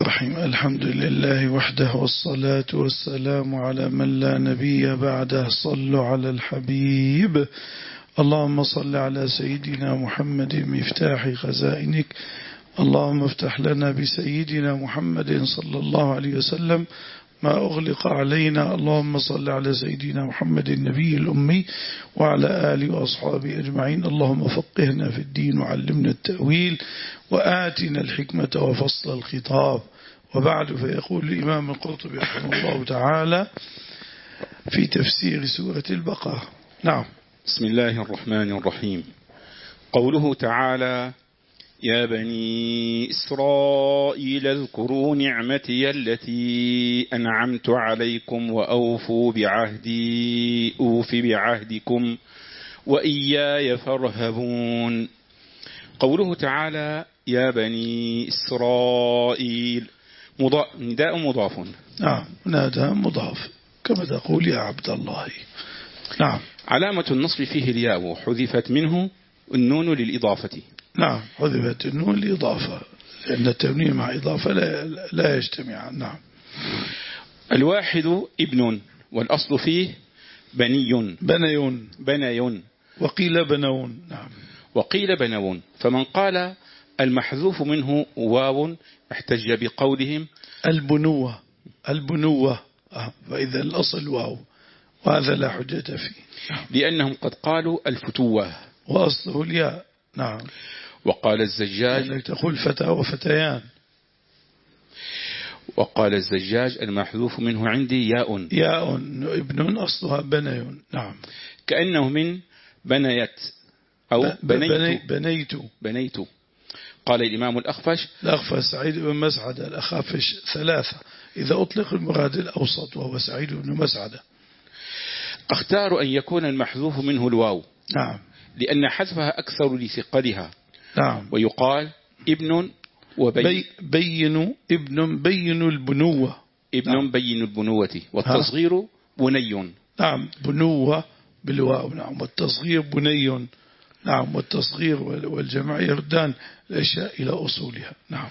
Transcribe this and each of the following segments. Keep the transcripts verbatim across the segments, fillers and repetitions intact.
الرحيم. الحمد لله وحده والصلاة والسلام على من لا نبي بعده. صلوا على الحبيب. اللهم صل على سيدنا محمد مفتاح خزائنك. اللهم افتح لنا بسيدنا محمد صلى الله عليه وسلم ما أغلق علينا. اللهم صل على سيدنا محمد النبي الأمي وعلى آله وأصحابه أجمعين. اللهم فقهنا في الدين وعلمنا التأويل وآتنا الحكمة وفصل الخطاب. وبعد، فيقول الإمام القرطبي رحمه الله تعالى في تفسير سورة البقرة. نعم. بسم الله الرحمن الرحيم. قوله تعالى: يا بني إسرائيل اذكروا نعمتي التي أنعمت عليكم وأوفوا بعهدي أوف بعهدكم وإياي فارهبون. قوله تعالى: يا بني إسرائيل، نداء مضاف. نعم، نداء مضاف كما تقول يا عبد الله. نعم. علامة النصب فيه الياء، حذفت منه النون للإضافة. نعم، حذفت النون للإضافة لأن التنوين مع إضافة لا, لا يجتمعان. نعم. الواحد ابن، والأصل فيه بني بنيون بنيون وقيل بنون. نعم. وقيل بنون. فمن قال المحذوف منه واو احتج بقولهم البنوة البنوة آه. فإذا الأصل واو، وهذا لا حجة فيه. نعم. لأنهم قد قالوا الفتوة وأصله الياء. نعم. وقال الزجاج لأنك تقول فتى وفتيان. وقال الزجاج المحذوف منه عندي ياء ياء ابن أصلها بنيون. نعم. كأنه من بنيت أو بنيت بنيت بنيت. قال الإمام الأخفش الأخفش سعيد بن مسعدة. الأخافش ثلاثة إذا أطلق المراد الأوسط وهو سعيد بن مسعدة. أختار أن يكون المحذوف منه الواو. نعم. لأن حذفها أكثر لثقلها. نعم. ويقال ابن وبين بي بين ابن بين البنوة. ابن نعم. بين البنوة. والتصغير بني. نعم، بنوة بالواو. نعم. والتصغير بني. نعم. والتصغير والجمع يردان الأشياء إلى أصولها. نعم.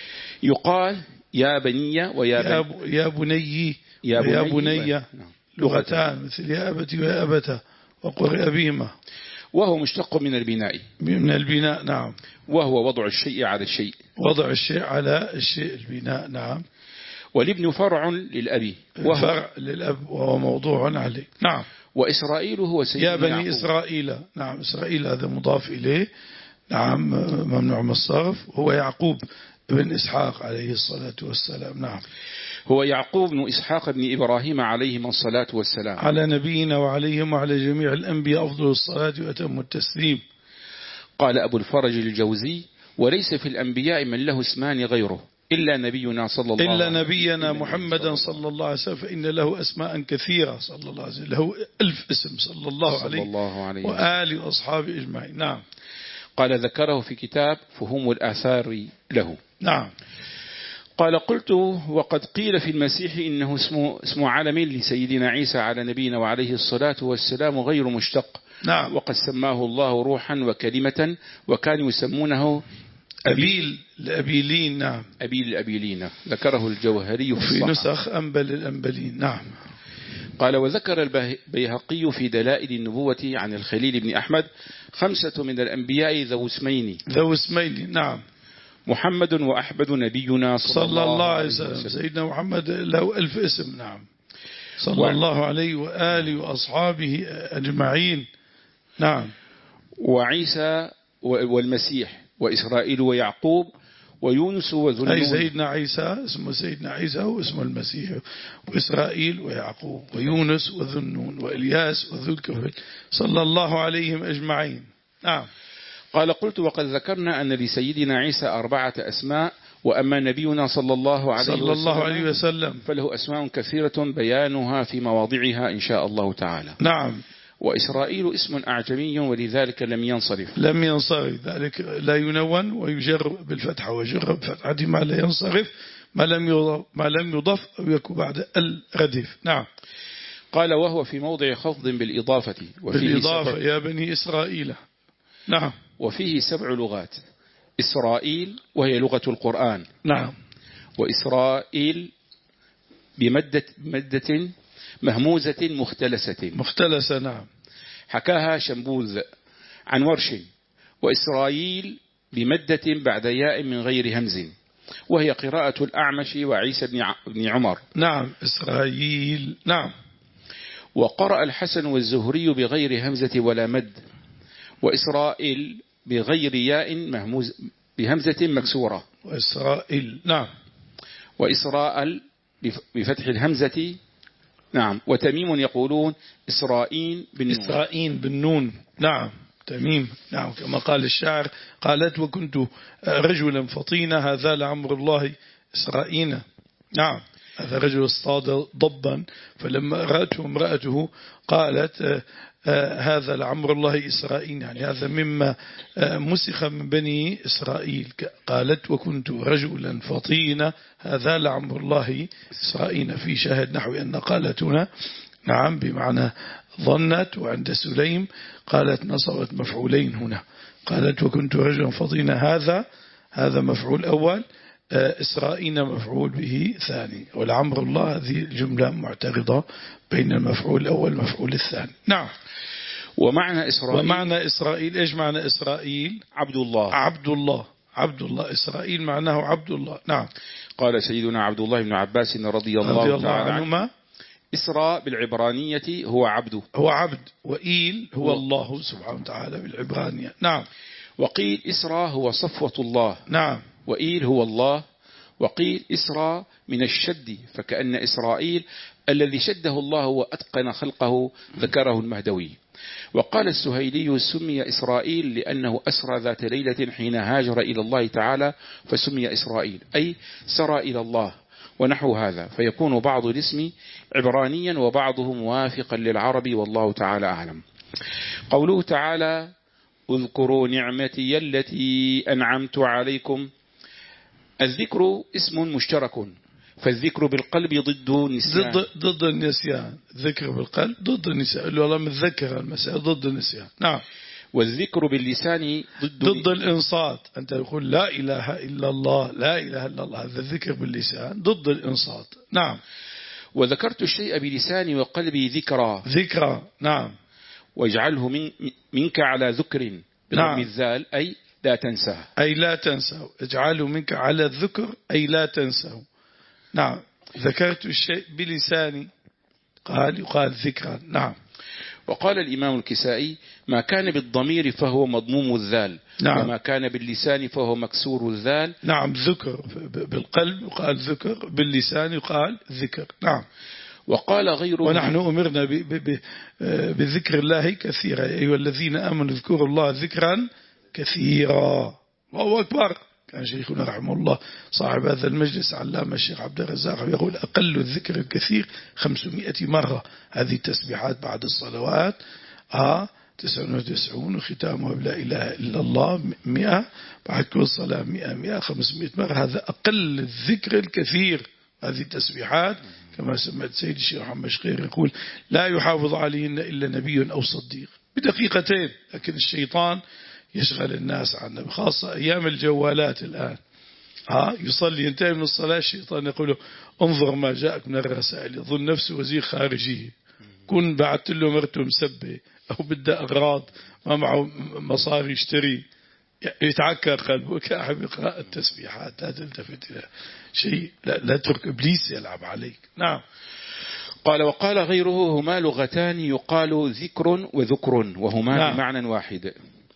يقال يا بني ويا بني يا بني يا بني, يا بني. نعم. لغتان مثل يا أبتي ويا أبته وقرئ بهما. وهو مشتق من البناء. من البناء. نعم. وهو وضع الشيء على الشيء. وضع الشيء على الشيء البناء. نعم. والابن فرع للأبي، وهو فرع للأب وهو موضوع عليه. نعم. وإسرائيل هو سيدنا يا بني يعقوب. إسرائيل. نعم. إسرائيل هذا مضاف إليه. نعم، ممنوع من الصرف. هو يعقوب بن إسحاق عليه الصلاة والسلام. نعم. هو يعقوب بن إسحاق بن إبراهيم عليهم الصلاة والسلام. على نبينا وعليهم وعلى جميع الأنبياء أفضل الصلاة وأتم التسليم. قال أبو الفرج الجوزي: وليس في الأنبياء من له اسمان غيره إلا نبينا صلى الله إلا عليه نبينا محمدا صلى الله عليه وسلم، فإن له أسماء كثيرة صلى الله عليه وسلم، له ألف اسم صلى الله عليه, الله عليه وآله وأصحابه أجمعين. نعم. قال ذكره في كتاب فهوم الآثار له. نعم. قال: قلت وقد قيل في المسيح إنه اسمه, اسمه علم لسيدنا عيسى على نبينا وعليه الصلاة والسلام غير مشتق. نعم. وقد سماه الله روحا وكلمة، وكانوا يسمونه أبيل الأبيلين. نعم. أبيل الأبيلين. ذكره الجوهري في, في نسخ أنبل الأنبلين. نعم. قال: وذكر البيهقي في دلائل النبوة عن الخليل بن أحمد خمسة من الأنبياء ذو اسمين ذو اسمين. نعم. محمد وأحمد نبينا صلى, صلى الله عليه وسلم. وسلم. سيدنا محمد له ألف اسم. نعم. صلى و... الله عليه وآله وأصحابه أجمعين. نعم. وعيسى والمسيح وإسرائيل ويعقوب ويونس وذو النون. أي سيدنا عيسى اسمه سيدنا عيسى واسمه المسيح، وإسرائيل ويعقوب ويونس وذو النون وإلياس وذو الكفل صلى الله عليهم أجمعين. نعم. قال: قلت وقد ذكرنا أن لسيدنا عيسى أربعة أسماء، وأما نبينا صلى الله عليه, صلى الله عليه وسلم فله أسماء كثيرة بيانها في مواضعها إن شاء الله تعالى. نعم. وإسرائيل اسم أعجمي ولذلك لم ينصرف. لم ينصرف، ذلك لا ينون ويجر بالفتحة، ويجر بالفتحة ما لا ينصرف ما لم يضف, ما لم يضف أو يكون بعد الردف. نعم. قال: وهو في موضع خفض بالإضافة. وفيه بالإضافة يا بني إسرائيل. نعم. وفيه سبع لغات: إسرائيل وهي لغة القرآن. نعم. وإسرائيل بمدة مدة مهموزة مختلسة مختلسة نعم. حكاها شنبوذ عن ورش. وإسرائيل بمدة بعد ياء من غير همز، وهي قراءة الأعمش وعيسى بن عمر. نعم إسرائيل نعم. وقرأ الحسن والزهري بغير همزة ولا مد. وإسرائيل بغير ياء مهموز بهمزة مكسورة. وإسرائيل نعم. وإسرائيل بفتح الهمزة نعم. وتميم يقولون إسرائيل بالنون. إسرائيل بالنون نعم. تميم نعم كما قال الشاعر قالت وكنت رجلا فطينا هذا لعمر الله إسرائيل. نعم هذا رجل اصطاد ضبا فلما رأته امرأته قالت هذا لعمر الله إسرائيل، يعني هذا مما مسخ من بني إسرائيل. قالت وكنت رجلا فطينا هذا لعمر الله إسرائيل، في شاهد نحو أن قالت هنا نعم بمعنى ظنت، وعند سليم قالت نصبت مفعولين هنا. قالت وكنت رجلا فطينا هذا هذا مفعول أول، إسرائيل مفعول به ثاني، ولعمر الله هذه الجملة معترضة بين المفعول الأول والمفعول الثاني. نعم. ومعنى إسرائيل ومعنى إسرائيل إيش معنى إسرائيل؟ عبد الله. عبد الله عبد الله إسرائيل معناه عبد الله. نعم. قال سيدنا عبد الله بن عباس رضي الله, رضي الله تعالى عنهما إسراء بالعبرانية هو عبده، هو عبد، وإيل هو, هو الله سبحانه وتعالى بالعبرانية. نعم. وقيل إسراء هو صفوة الله. نعم. وإيل هو الله. وقيل إسراء من الشد، فكأن إسرائيل الذي شده الله وأتقن خلقه ذكره المهدوي. وقال السهيلي سمي إسرائيل لأنه أسرى ذات ليلة حين هاجر إلى الله تعالى فسمي إسرائيل، أي سرى إلى الله ونحو هذا، فيكون بعض الاسم عبرانيا وبعضه موافقا للعربي، والله تعالى أعلم. قوله تعالى اذكروا نعمتي التي أنعمت عليكم. الذكر اسم مشترك، فالذكر بالقلب ضد النسيان. ضد ضد النسيان. ذكر بالقلب ضد النسيان، اللي والله متذكر المسألة ضد النسيان. نعم. والذكر باللسان ضد ضد الإنصات. أنت تقول لا إله إلا الله لا إله إلا الله، هذا الذكر باللسان ضد الإنصات. نعم. وذكرت الشيء بلساني وقلبي ذكرى. ذكرى نعم. واجعله من منك على ذكر نعم. بالذال، أي لا تنساه. أي لا تنساه. اجعله منك على الذكر أي لا تنساه. نعم. ذكرت الشيء بلساني قال يقال ذكرا. نعم. وقال الإمام الكسائي ما كان بالضمير فهو مضموم الذال. نعم. وما كان باللسان فهو مكسور الذال. نعم. ذكر بالقلب يقال ذكر، باللسان يقال ذكر. نعم. وقال غيره ونحن أمرنا بذكر الله كثيرا، أيها الذين آمنوا اذكروا الله ذكرا كثيرا. الله أكبر. كان شيخنا رحمه الله صاحب هذا المجلس علامة الشيخ عبد الرزاق يقول أقل الذكر الكثير خمسمائة مرة. هذه التسبيحات بعد الصلوات آه تسعة وتسعين وختامها بلا إله إلا الله مئة، بعد كل صلاة مئة مئة خمسمائة مرة. هذا أقل الذكر الكثير. هذه التسبيحات كما سمعت سيد الشيخ محمد شقير يقول لا يحافظ عليهن إلا نبي أو صديق، بدقيقتين. لكن الشيطان يشغل الناس عنه، خاصة أيام الجوالات الآن. ها يصلي ينتهي من الصلاة الشيطان يقول له انظر ما جاءك من الرسائل، يظن نفسه وزير خارجي، كن بعت له مرته مسبة أو بدأ أغراض ما معه مصاري يشتري، يتعكر قلبه. كأحب يقرأ التسبيحات لا تلتفت إلى شيء، لا, لا ترك إبليس يلعب عليك. نعم. قال وقال غيره هما لغتان يقال ذكر وذكر، وهما نعم. بمعنى واحد.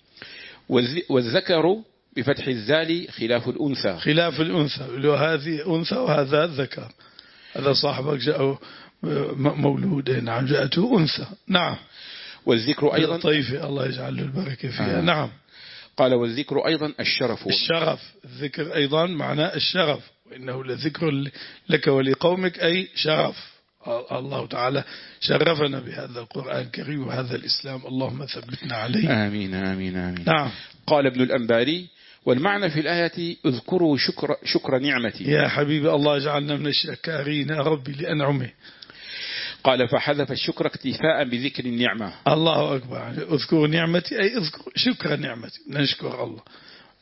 والذكر بفتح الذال خلاف الأنثى. خلاف الأنثى، لو هذه أنثى وهذا ذكر. هذا صاحبك جاءه مولود نعم جاءته أنثى. نعم. والذكر أيضا طيفة الله يجعل له البركة فيها. آه. نعم. قال والذكر أيضا الشرف. الشرف. الذكر أيضا معناه الشرف، وإنه لذكر لك ولقومك أي شرف. الله تعالى شرفنا بهذا القرآن الكريم وهذا الإسلام، اللهم ثبتنا عليه. آمين آمين آمين. نعم. قال ابن الأنباري والمعنى في الآية اذكروا شكر, شكر نعمتي. يا حبيبي الله يجعلنا من الشاكرين يا ربي لأنعمه. قال فحذف الشكر اكتفاء بذكر النعمة. الله أكبر. اذكروا نعمتي أي اذكروا شكر نعمتي، نشكر الله.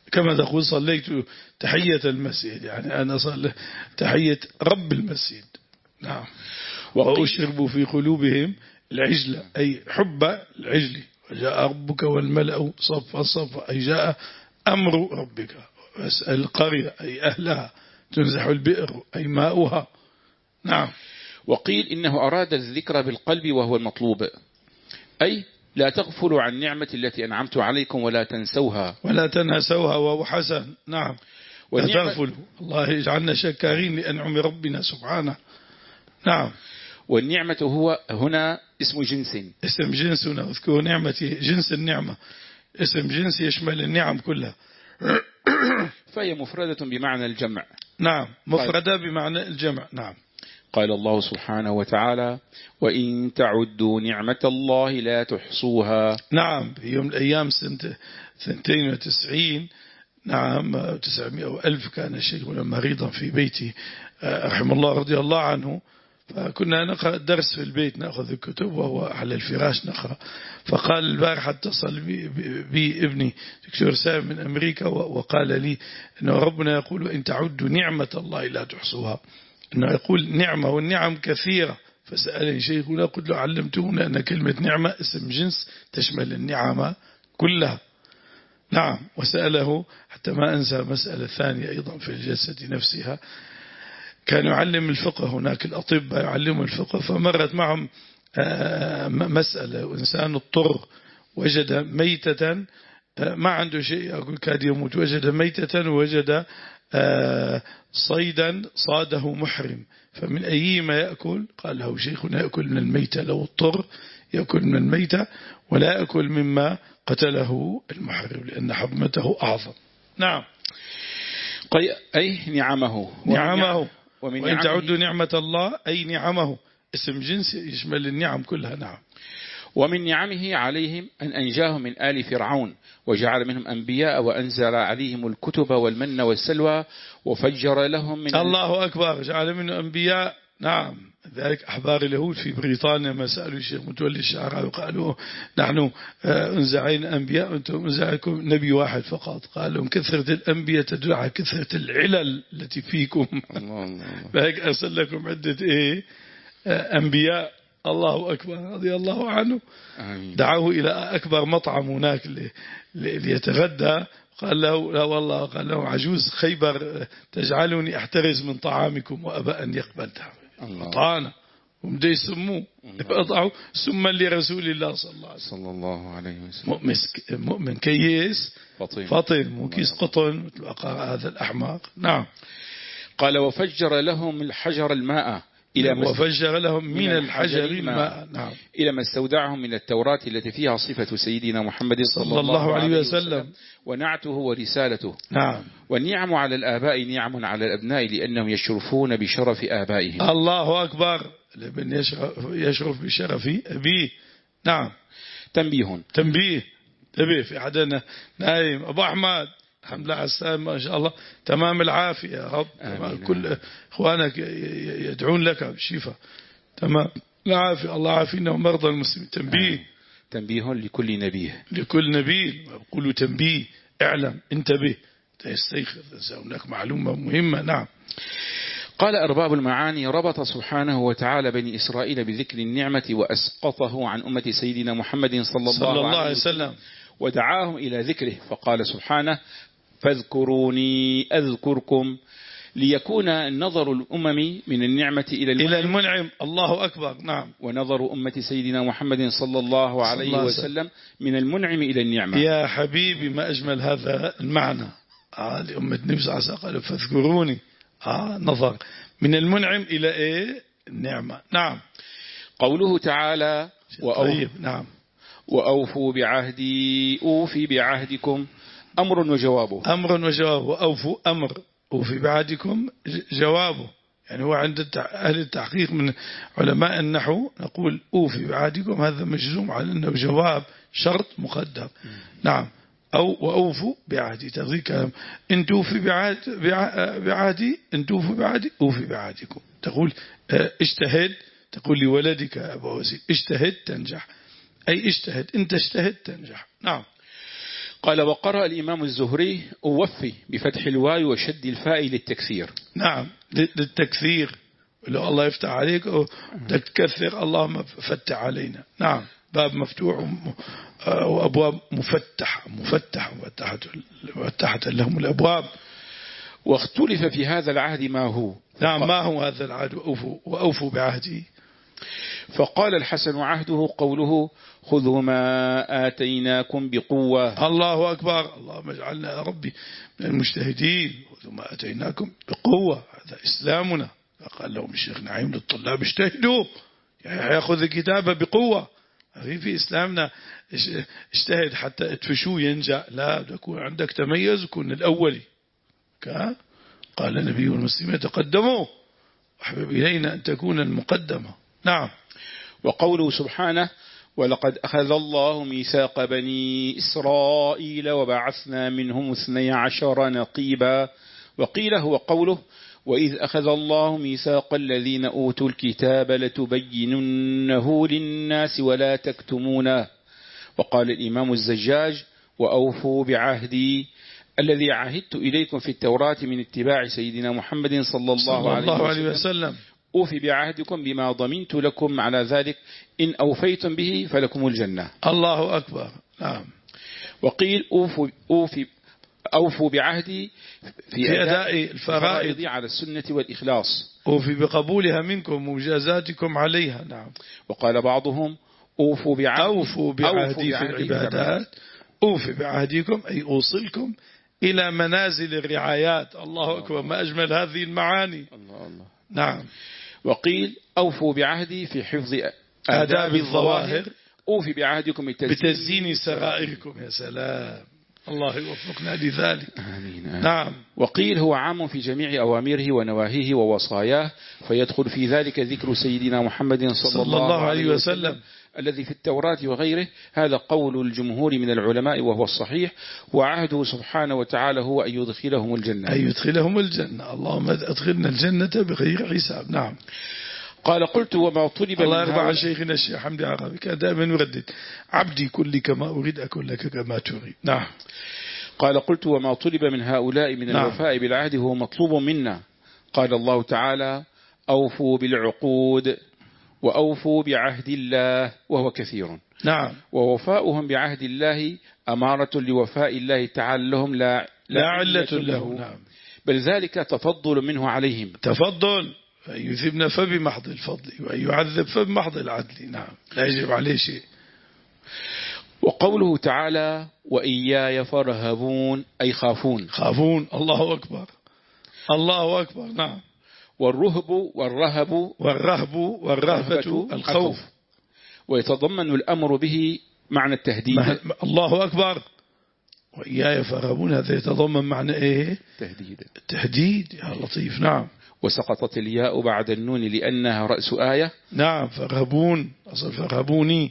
كما تقول صليت تحية المسجد، يعني أنا صلي تحية رب المسجد. نعم. وأشربوا في قلوبهم العجلة أي حب العجل، وجاء ربك والملأ صفا صفا أي جاء أمر ربك، واسأل القرية أي أهلها، تنزح البئر أي ماؤها. نعم. وقيل إنه أراد الذكر بالقلب وهو المطلوب، أي لا تغفلوا عن نعمة التي أنعمت عليكم ولا تنسوها ولا تنسوها، وهو حسن. نعم. لا تغفلوا، الله يجعلنا شكارين لأنعم ربنا سبحانه. نعم. والنعمة هو هنا اسم جنس، اسم جنس. هنا اذكروا نعمتي، جنس النعمة، اسم جنس يشمل النعم كلها. فهي مفردة بمعنى الجمع. نعم، مفردة بمعنى الجمع. نعم. قال الله سبحانه وتعالى: وإن تعدوا نعمة الله لا تحصوها. نعم. في يوم الأيام سنة ثنتين وتسعين، نعم تسعمائة وألف، كان شيخنا مريضا في بيتي رحمه الله رضي الله عنه، فكنا نقرأ درس في البيت، نأخذ الكتب وهو على الفراش نقرأ، فقال البارحة اتصل بي, بي ابني دكتور سام من أمريكا وقال لي أنه ربنا يقول إن تعدوا نعمة الله لا تحصوها، أنه يقول نعمة والنعم كثيرة. فسألني شيخنا قلت له علمتونا أن كلمة نعمة اسم جنس تشمل النعمة كلها. نعم. وسأله حتى ما أنسى مسألة ثانية أيضا في الجلسة نفسها، كان يعلم الفقه، هناك الأطباء يعلموا الفقه، فمرت معهم مسألة، إنسان اضطر وجد ميتة ما عنده شيء أقول كاد يموت، وجد ميتة ووجد صيدا صاده محرم، فمن أي ما يأكل؟ قال له شيخنا يأكل من الميتة، لو اضطر يأكل من الميتة ولا يأكل مما قتله المحرم لأن حرمته أعظم. نعم. أي نعمه نعمه. وإن تعدوا نعمة الله أي نعمه، اسم جنس يشمل النعم كلها. نعم. ومن نعمه عليهم أن أنجاهم من آل فرعون وجعل منهم أنبياء وأنزل عليهم الكتب والمن والسلوى وفجر لهم من الله أكبر، جعل منهم أنبياء. نعم. ذلك أحبار اليهود في بريطانيا ما سألوا الشيخ متولي الشعراوي وقالوا نحن أنزعين أنبياء وأنتم أنزعكم نبي واحد فقط، قال لهم كثرة الأنبياء تدل على كثرة العلل التي فيكم. فهيك أرسل لكم عدة إيه أنبياء. الله أكبر رضي الله عنه. آمين. دعوه إلى أكبر مطعم هناك ليتغدى، قال له لا والله، قال له عجوز خيبر تجعلني أحترز من طعامكم وأبى أن يقبل طعانا، ومدي يسموه يقطعوا سما لرسول الله صلى الله عليه وسلم. صلى الله عليه وسلم. مؤمن, مؤمن كيس فطين, فطين وكيس قطن مثل أقار هذا الأحمق. نعم. قال وفجر لهم الحجر الماء إلى وفجر لهم من الحجر الماء. نعم. إلى ما استودعهم من التوراة التي فيها صفة سيدنا محمد صلى, صلى الله عليه وسلم, وسلم ونعته ورسالته. نعم. والنعم على الآباء نعم على الأبناء لأنهم يشرفون بشرف آبائهم. الله أكبر. الابن يشرف, يشرف بشرف أبيه. نعم. تنبيه تنبيه تنبيه في حدنا نايم أبو أحمد الحمد لله على السلامة ما شاء الله تمام العافية يا رب. كل إخوانك يدعون لك بالشفاء تمام العافية. الله عافينا ومرضى المسلمين. تنبيه تنبيه لكل نبي لكل نبي يقولوا تنبيه اعلم انتبه تستيقظ هناك معلومة مهمة. نعم. قال أرباب المعاني ربط سبحانه وتعالى بني إسرائيل بذكر النعمة وأسقطه عن أمة سيدنا محمد صلى الله, صلى الله عليه وسلم ودعاهم إلى ذكره فقال سبحانه فاذكروني أذكركم ليكون نظر الأمم من النعمة إلى المنعم, إلى المنعم. الله أكبر. نعم. ونظر أمة سيدنا محمد صلى الله عليه الله وسلم من المنعم إلى النعمة. يا حبيبي ما أجمل هذا المعنى. آه لأمة النبي صلى الله عليه وسلم قالوا فاذكروني آه نظر من المنعم إلى إيه النعمة. نعم. قوله تعالى طيب. نعم. وأوفوا بعهدي أوفي بعهدكم أمر وجوابه. أمر وجوابه. وأوفوا أمر أوفي بعهدكم جوابه. يعني هو عند أهل التحقيق من علماء النحو نقول أوفي بعهدكم هذا مجزوم على أنه جواب شرط مقدم. نعم. أو وأوفوا بعهدي تغذي كلام إن توفي بعهد بعهدي إن توفوا بعهدي أوفي بعهدكم. تقول اجتهد تقول لولدك يا أبا وزيد اجتهد تنجح أي اجتهد إن تجتهد تنجح. نعم. قال وقرأ الإمام الزهري أوفي بفتح الواو وشد الفاء للتكثير. نعم للتكثير، لو الله يفتح عليك تكثر اللهم فتح علينا. نعم باب مفتوح وأبواب مفتحة مفتحة مفتحة لهم الأبواب. واختلف في هذا العهد ما هو. نعم ما هو هذا العهد وأوفوا, وأوفوا بعهدي. فقال الحسن عهده قوله خذوا ما آتيناكم بقوة. الله أكبر، اللهم اجعلنا يا ربي من المجتهدين. خذوا ما آتيناكم بقوة، هذا إسلامنا. فقال لهم الشيخ نعيم للطلاب اجتهدوا، يعني يأخذ الكتابة بقوة. في في إسلامنا اجتهد حتى تفشو ينجا، لا تكون عندك تميز وكون الأولي. قال النبي المسلمين تقدموا أحبب إلينا أن تكون المقدمة. نعم. وقوله سبحانه ولقد أخذ الله ميثاق بني إسرائيل وبعثنا منهم اثني عشر نقيبا. وقيل هو قوله وإذ أخذ الله ميثاق الذين أوتوا الكتاب لتبيننه للناس ولا تكتمونه. وقال الإمام الزجاج وأوفوا بعهدي الذي عهدت إليكم في التوراة من اتباع سيدنا محمد صلى الله, صلى الله عليه, عليه وسلم. أوفي بعهدكم بما ضمنت لكم على ذلك إن أوفيتم به فلكم الجنة. الله أكبر. نعم. وقيل أوفوا, أوفي أوفوا بعهدي في, في أداء الفرائض على السنة والإخلاص. أوفي بقبولها منكم ومجازاتكم عليها. نعم. وقال بعضهم أوفوا بعهدي, أوفوا بعهدي في العبادات. أوفي بعهدكم أي أوصلكم إلى منازل الرعايات. الله أكبر، ما أجمل هذه المعاني. الله الله. نعم. وقيل أوفوا بعهدي في حفظ آداب الظواهر. أوفي بعهدكم بتزيين سرائركم. يا سلام، الله يوفقنا لذلك. آمين آمين. نعم. وقيل هو عام في جميع أوامره ونواهيه ووصاياه، فيدخل في ذلك ذكر سيدنا محمد صلى, صلى الله, الله عليه وسلم, وسلم الذي في التوراة وغيره. هذا قول الجمهور من العلماء وهو الصحيح. وعهده سبحانه وتعالى هو أن يدخلهم الجنة. أن يدخلهم الجنة. اللهم أدخلنا الجنة بغير حساب. نعم. قال قلت وما طلب الله يرضى عن شيخنا الشيخ حمدي عربي كان دائما يردد عبدي كل كما أريد أكون لك كما تريد. نعم. قال قلت وما طلب من هؤلاء من نعم. الوفاء بالعهد هو مطلوب منا. قال الله تعالى أوفوا بالعقود وأوفوا بعهد الله وهو كثير. نعم. ووفاؤهم بعهد الله أمارة لوفاء الله تعالى لهم لا, لا, لا علة له. نعم. بل ذلك تفضل منه عليهم. تفضل، فأن يثبنا فبمحض الفضل وأن يعذب فبمحض العدل. نعم. لا يجب عليه شيء. وقوله تعالى وإياي فارهبون أي خافون. خافون. الله أكبر. الله أكبر. نعم. والرهب والرهب والرهب والرهبة الخوف. ويتضمن الأمر به معنى التهديد. الله أكبر. وإياي فارهبون هذا يتضمن معنى إيه؟ تهديد. التهديد. يا لطيف. نعم. وسقطت الياء بعد النون لأنها رأس آية. نعم. فارهبون أصل فارهبوني.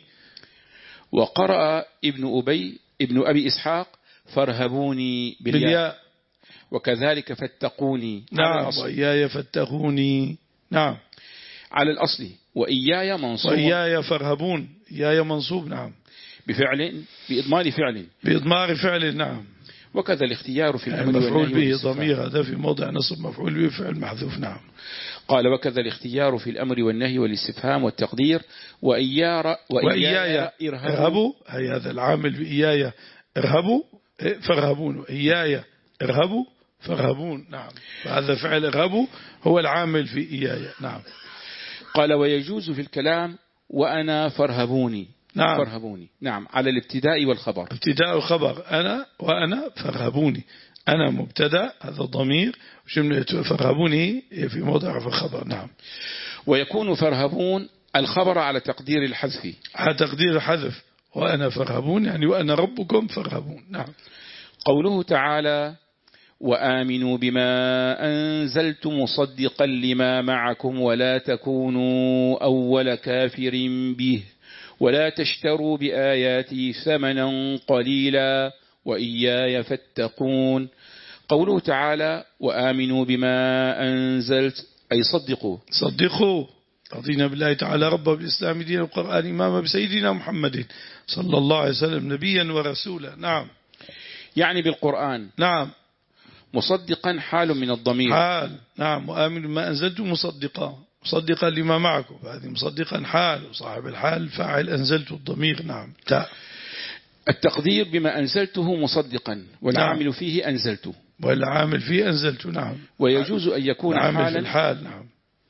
وقرأ ابن أبي ابن أبي إسحاق فارهبوني بالياء, بالياء. وكذلك فاتقوني. نعم. وإياي فاتقوني. نعم. على الأصل وإياي منصوب. وإياي فارهبون. إياي منصوب. نعم. بفعل بإضمار فعل. بإضمار فعل. نعم. وكذا الاختيار في الأمر والنهي مفعول به ضمير هذا في موضع نصب مفعول به فعل محذوف. نعم. قال وكذا الاختيار في الأمر والنهي والاستفهام والتقدير وإياي وإياي ارهبوا. هي هذا العامل بإياي ارهبوا فارهبون. وإياي ارهبوا فارهبون. نعم. فهذا فعل ارهبوا هو العامل في إياي. نعم. قال ويجوز في الكلام وأنا فارهبوني. نعم. فارهبوني. نعم. على الابتداء والخبر. ابتداء الخبر أنا وأنا فارهبوني. أنا مبتدا هذا الضمير فارهبوني في موضع في الخبر. نعم. ويكون فارهبون الخبر على تقدير الحذف. على تقدير الحذف. وأنا فارهبون يعني وأنا ربكم فارهبون. نعم. قوله تعالى وآمنوا بما أنزلت مصدقا لما معكم ولا تكونوا أول كافر به ولا تشتروا بآياتي ثمنا قليلا وإياي فاتقون. قوله تعالى وآمنوا بما أنزلت أي صدقوا. صدقوا. رضينا بالله تعالى ربا بالإسلام دين القرآن إماما بسيدنا محمد صلى الله عليه وسلم نبيا ورسولا. نعم. يعني بالقرآن. نعم. مصدقا حال من الضمير. حال. نعم. وآمن ما أنزلت مصدقا، مصدقا لما معكم، هذه مصدقا حال، وصاحب الحال فاعل أنزلت الضمير. نعم. تاء. التقدير بما أنزلته مصدقا، والعامل نعم. فيه أنزلته، والعامل فيه أنزلت. نعم. ويجوز أن يكون حالا في الحال. نعم.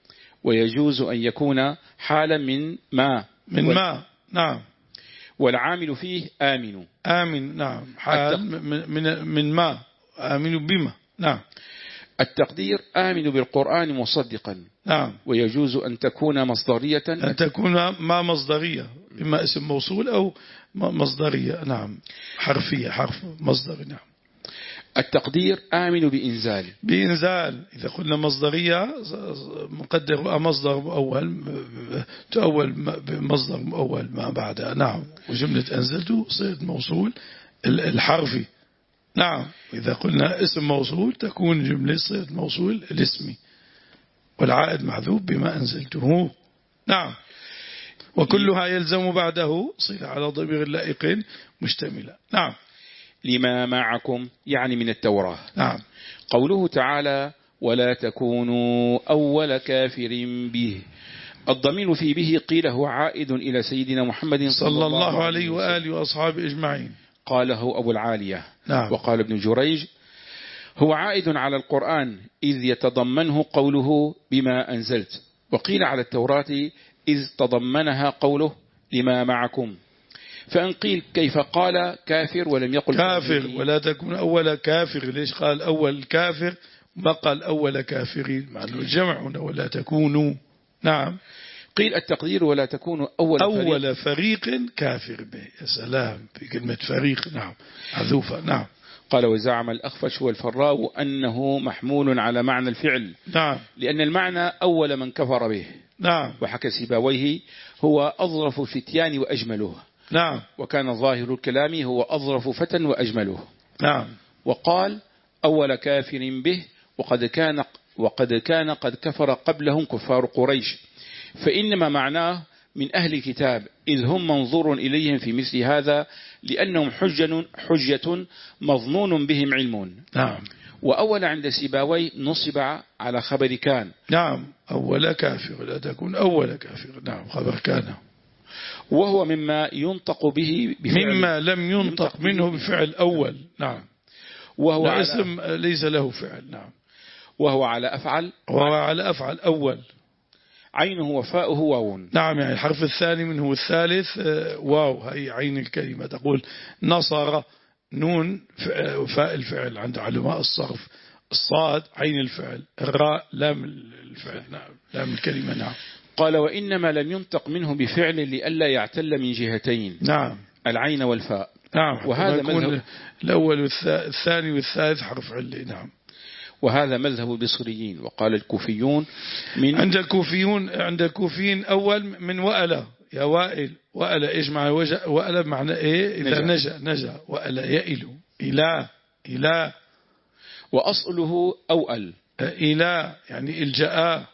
ويجوز أن يكون حالا من ما من وال... ما. نعم. والعامل فيه آمن. آمن. نعم. حال التق... من, من من ما آمن بما. نعم. التقدير آمن بالقرآن مصدقا. نعم. ويجوز أن تكون مصدرية، أن تكون ما مصدرية، إما اسم موصول أو مصدرية. نعم. حرفية، حرف مصدر. نعم. التقدير آمن بإنزال. بإنزال إذا قلنا مصدرية مقدر مصدر مؤول، تؤول بمصدر مؤول ما بعدها. نعم. وجملة أنزلته صيغة موصول الحرفي. نعم. إذا قلنا اسم موصول تكون جملة صيغة موصول الاسمي، والعائد محذوف بما أنزلته. نعم. وكلها يلزم بعده صلة على ضمير لائق مشتملة. نعم. لما معكم يعني من التوراة. نعم. قوله تعالى ولا تكونوا أول كافر به، الضمير في به قيل هو عائد إلى سيدنا محمد صلى, صلى الله عليه وآله وأصحابه أجمعين. قاله أبو العالية. نعم. وقال ابن جريج هو عائد على القرآن إذ يتضمنه قوله بما أنزلت، وقيل على التوراة إذ تضمنها قوله لما معكم. فإن قيل كيف قال كافر ولم يقل كافر ولا تكون أول كافر، ليش قال أول كافر ما قال أول كافرين؟ مع الجمع هنا ولا تكونوا. نعم. قيل التقدير ولا تكونوا أول, أول فريق, فريق كافر به. يا سلام في كلمة فريق. نعم. عذوفة. نعم. قال وزعم الأخفش والفراء أنه محمول على معنى الفعل. نعم. لأن المعنى أول من كفر به. نعم. وحكى سيبويه هو أظرف الفتيان وأجمله. نعم. وكان ظاهر الكلام هو أظرف فتى وأجمله. نعم. وقال أول كافر به وقد كان وقد كان قد كفر قبلهم كفار قريش، فإنما معناه من أهل الكتاب إذ هم منظور إليهم في مثل هذا لأنهم حجة, حجة مظنون بهم علم. نعم. وأول عند سيباوي نصب على خبر كان. نعم. أول كافر لا تكون أول كافر. نعم. خبر كان. وهو مما ينطق به بفعل مما لم ينطق منه بفعل أول. نعم. وهو اسم ليس له فعل. نعم. وهو على أفعل. وهو على أفعل أول. عينه وفاؤه واو. نعم. يعني الحرف الثاني منه الثالث واو، هي عين الكلمة. تقول نصر نون فاء الفعل عند علماء الصرف، الصاد عين الفعل، الراء لام الفعل. نعم. لام الكلمة. نعم. قال وإنما لم ينطق منه بفعل لئلا يعتل من جهتين. نعم. العين والفاء. نعم. وهذا مذهب الأول والثاني والثالث حرف علة. نعم. وهذا مذهب البصريين. وقال الكوفيون من عند الكوفيون عند الكوفيين أول من وأل، يا وائل وأل إيش معنى وأل؟ معنى إيه؟ إذا نجا نجا وأل يئل إلى إلى. وأصله أوأل إلى يعني الجاء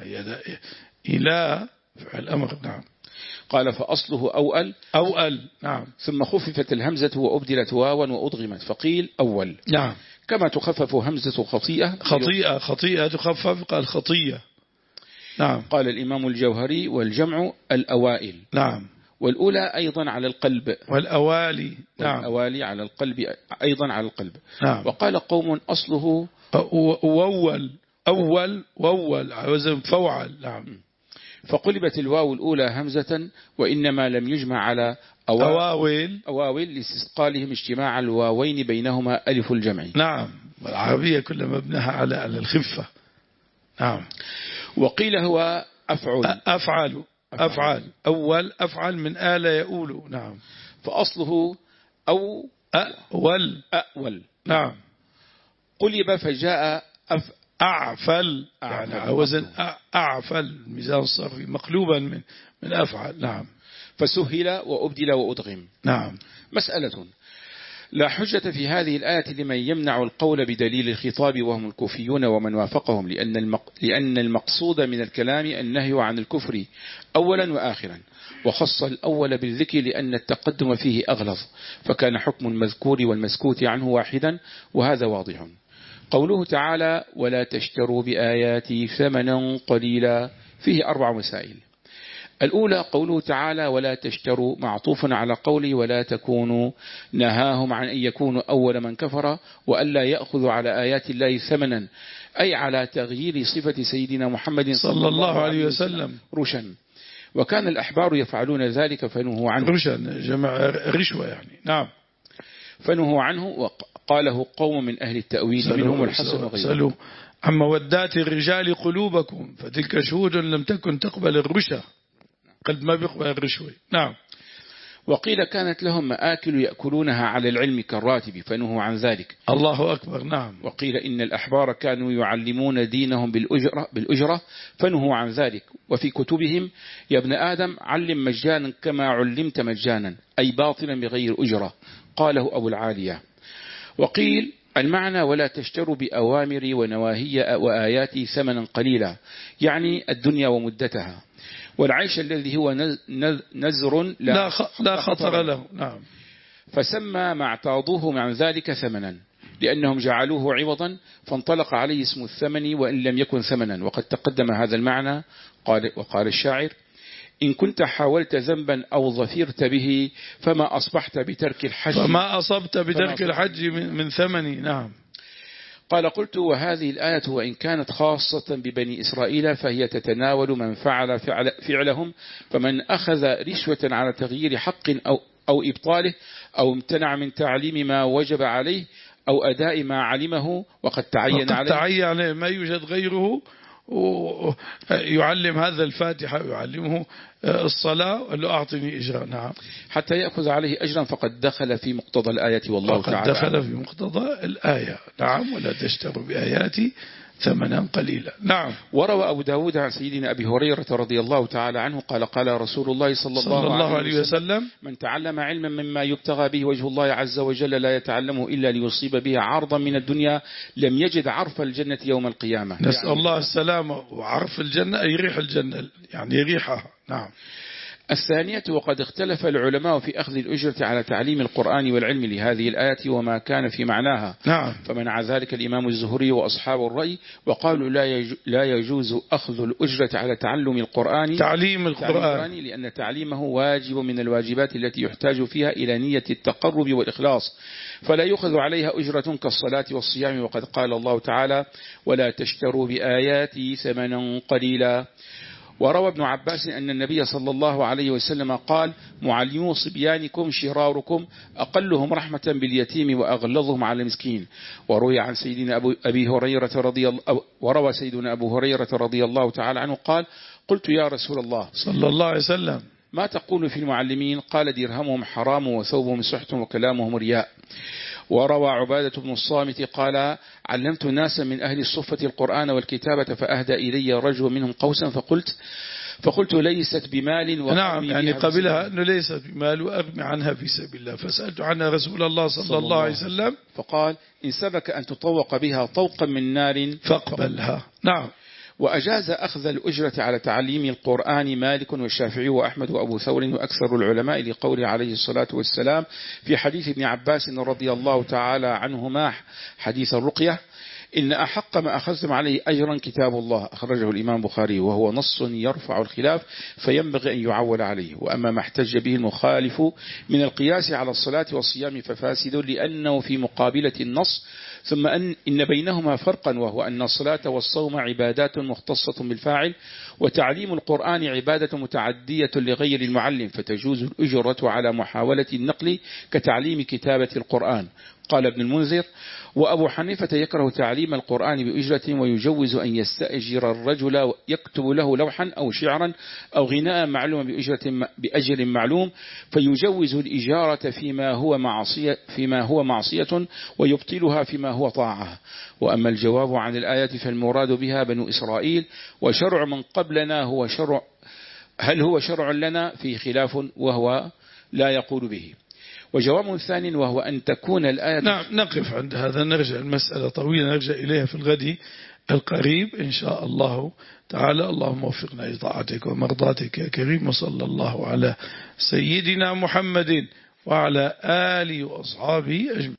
إلى فعل أمر. نعم. قال فأصله أوأل أوأل. نعم. ثم خففت الهمزة وأبدلت واوا وأضغمت فقيل أول. نعم. كما تخفف همزة خطيئة. خطيئة خطيئة تخفف قال خطية. نعم. قال الإمام الجوهري والجمع الأوائل. نعم. والأولى أيضا على القلب. والأوالي. نعم. والأوالي على القلب أيضا على القلب. نعم. وقال قوم أصله أول أول وأول وزن فوعل. نعم. فقلبت الواو الأولى همزة وإنما لم يجمع على أواويل أواويل لاستثقالهم اجتماع الواوين بينهما ألف الجمع. نعم. والعربية كل مبناها على على الخفة. نعم. وقيل هو أفعل أفعل أفعل أول أفعل من آل يؤول. نعم. فأصله أو أول أول. نعم. قلب فجاء أف أعفل يعني على وزن أعفل ميزان الصرفي مقلوبا من من أفعل. نعم. فسهل وأبدل وأدغم. نعم. مسألة لا حجة في هذه الآية لمن يمنع القول بدليل الخطاب وهم الكوفيون ومن وافقهم، لأن المق... لأن المقصود من الكلام النهي عن الكفر أولا وآخرا، وخص الأول بالذكر لأن التقدم فيه أغلظ، فكان حكم المذكور والمسكوت عنه واحدا، وهذا واضح. قوله تعالى ولا تشتروا بآياتي ثمنا قليلا فيه أربع مسائل. الأولى قوله تعالى ولا تشتروا معطوف على قوله ولا تكونوا، نهاهم عن أن يكونوا أول من كفر وألا يأخذوا على آيات الله ثمنا، أي على تغيير صفة سيدنا محمد صلى الله عليه وسلم رشا، وكان الأحبار يفعلون ذلك فنهوا عنه. رشا جمع رشوة يعني. نعم. فنهوا عنه، وقاله قوم من أهل التأويل منهم الحسن وغيره. سألوا عن مودات الرجال قلوبكم فتلك شهود لم تكن تقبل الرشا، قد ما بيقبل الرشوة. نعم. وقيل كانت لهم مآكل يأكلونها على العلم كالراتب فنهوا عن ذلك. الله أكبر. نعم. وقيل إن الأحبار كانوا يعلمون دينهم بالأجرة, بالأجرة فنهوا عن ذلك. وفي كتبهم يا ابن آدم علم مجانا كما علمت مجانا، أي باطلا بغير أجرة، قاله أبو العالية. وقيل المعنى ولا تشتروا بأوامر ونواهي وآياتي ثمنا قليلا، يعني الدنيا ومدتها، والعيش الذي هو نزر لا, لا خطر له. نعم. فسمى ما اعتاضوه عن ذلك ثمنا لأنهم جعلوه عوضا، فانطلق عليه اسم الثمن وإن لم يكن ثمنا، وقد تقدم هذا المعنى. قال وقال الشاعر إن كنت حاولت ذنبا أو ظفرت به فما أصبحت بترك الحج فما أصبت بترك الحج من, من ثمن. نعم. قال قلت وهذه الآية وإن كانت خاصة ببني إسرائيل فهي تتناول من فعل فعل فعلهم، فمن أخذ رشوة على تغيير حق أو, أو إبطاله أو امتنع من تعليم ما وجب عليه أو أداء ما علمه وقد تعين عليه, تعين عليه ما يوجد غيره، يعلم هذا الفاتحة يعلمه الصلاة وقال له أعطني إجرا. نعم. حتى يأخذ عليه أجرا فقد دخل في مقتضى الآية والله فقد تعالى دخل في مقتضى الآية. نعم. ولا تشتروا بآياتي ثمنا قليلا. نعم. وروى أبو داود عن سيدنا أبي هريرة رضي الله تعالى عنه قال قال رسول الله صلى الله, صلى الله عليه, عليه وسلم, وسلم من تعلم علما مما يبتغى به وجه الله عز وجل لا يتعلمه إلا ليصيب به عرضا من الدنيا لم يجد عرف الجنة يوم القيامة. نسأل يعني الله السلامة. وعرف الجنة أي ريح الجنة، يعني ريحها. نعم. الثانية وقد اختلف العلماء في أخذ الأجرة على تعليم القرآن والعلم لهذه الآية وما كان في معناها. نعم. فمنع ذلك الإمام الزهري وأصحاب الرأي وقالوا لا يجوز أخذ الأجرة على تعلم القرآن تعليم القرآن لأن تعليمه واجب من الواجبات التي يحتاج فيها إلى نية التقرب والإخلاص، فلا يؤخذ عليها أجرة كالصلاة والصيام. وقد قال الله تعالى ولا تشتروا بآياتي ثمنا قليلا. وروى ابن عباس أن النبي صلى الله عليه وسلم قال معلمو صبيانكم شراركم أقلهم رحمة باليتيم وأغلظهم على المسكين. وروي عن سيدنا أبو أبي هريرة رضي الله وروى سيدنا أبو هريرة رضي الله تعالى عنه قال قلت يا رسول الله صلى الله عليه وسلم ما تقول في المعلمين؟ قال درهمهم حرام وثوبهم سحت وكلامهم رياء. وروى عبادة بن الصامت قال علمت ناسا من أهل الصفة القرآن والكتابة فأهدى إلي رجل منهم قوسا فقلت فقلت ليست بمال. نعم. يعني قبلها أنه ليست بمال وأغني عنها في سبيل الله، فسألت عنها رسول الله صلى, صلى الله عليه وسلم فقال إن سبك أن تطوق بها طوقا من نار فاقبلها. نعم. وأجاز أخذ الأجرة على تعليم القرآن مالك والشافعي وأحمد وأبو ثور وأكثر العلماء لقوله عليه الصلاة والسلام في حديث ابن عباس رضي الله تعالى عنهما حديث الرقية إن أحق ما أخذتم عليه أجرا كتاب الله، أخرجه الإمام بخاري، وهو نص يرفع الخلاف فينبغي أن يعول عليه. وأما ما احتج به المخالف من القياس على الصلاة والصيام ففاسد لأنه في مقابلة النص، ثم أن إن بينهما فرقا وهو أن الصلاة والصوم عبادات مختصة بالفاعل، وتعليم القرآن عبادة متعدية لغير المعلم فتجوز الأجرة على محاولة النقل كتعليم كتابة القرآن. قال ابن المنذر وأبو حنيفة يكره تعليم القرآن بأجرة ويجوز أن يستأجر الرجل يكتب له لوحا أو شعرا أو غناء معلوم بأجرة بأجر معلوم، فيجوز الإجارة فيما هو معصية فيما هو معصية ويبطلها فيما هو طاعة. وأما الجواب عن الآية فالمراد بها بنو إسرائيل، وشرع من قبلنا هو شرع هل هو شرع لنا في خلاف وهو لا يقول به. وجواب ثاني وهو أن تكون الآية. نعم، نقف عند هذا، نرجع المسألة طويلة نرجع إليها في الغد القريب إن شاء الله تعالى. اللهم وفقنا لطاعتك ومرضاتك يا كريم، وصلى الله على سيدنا محمد وعلى آله وأصحابه أجمعين.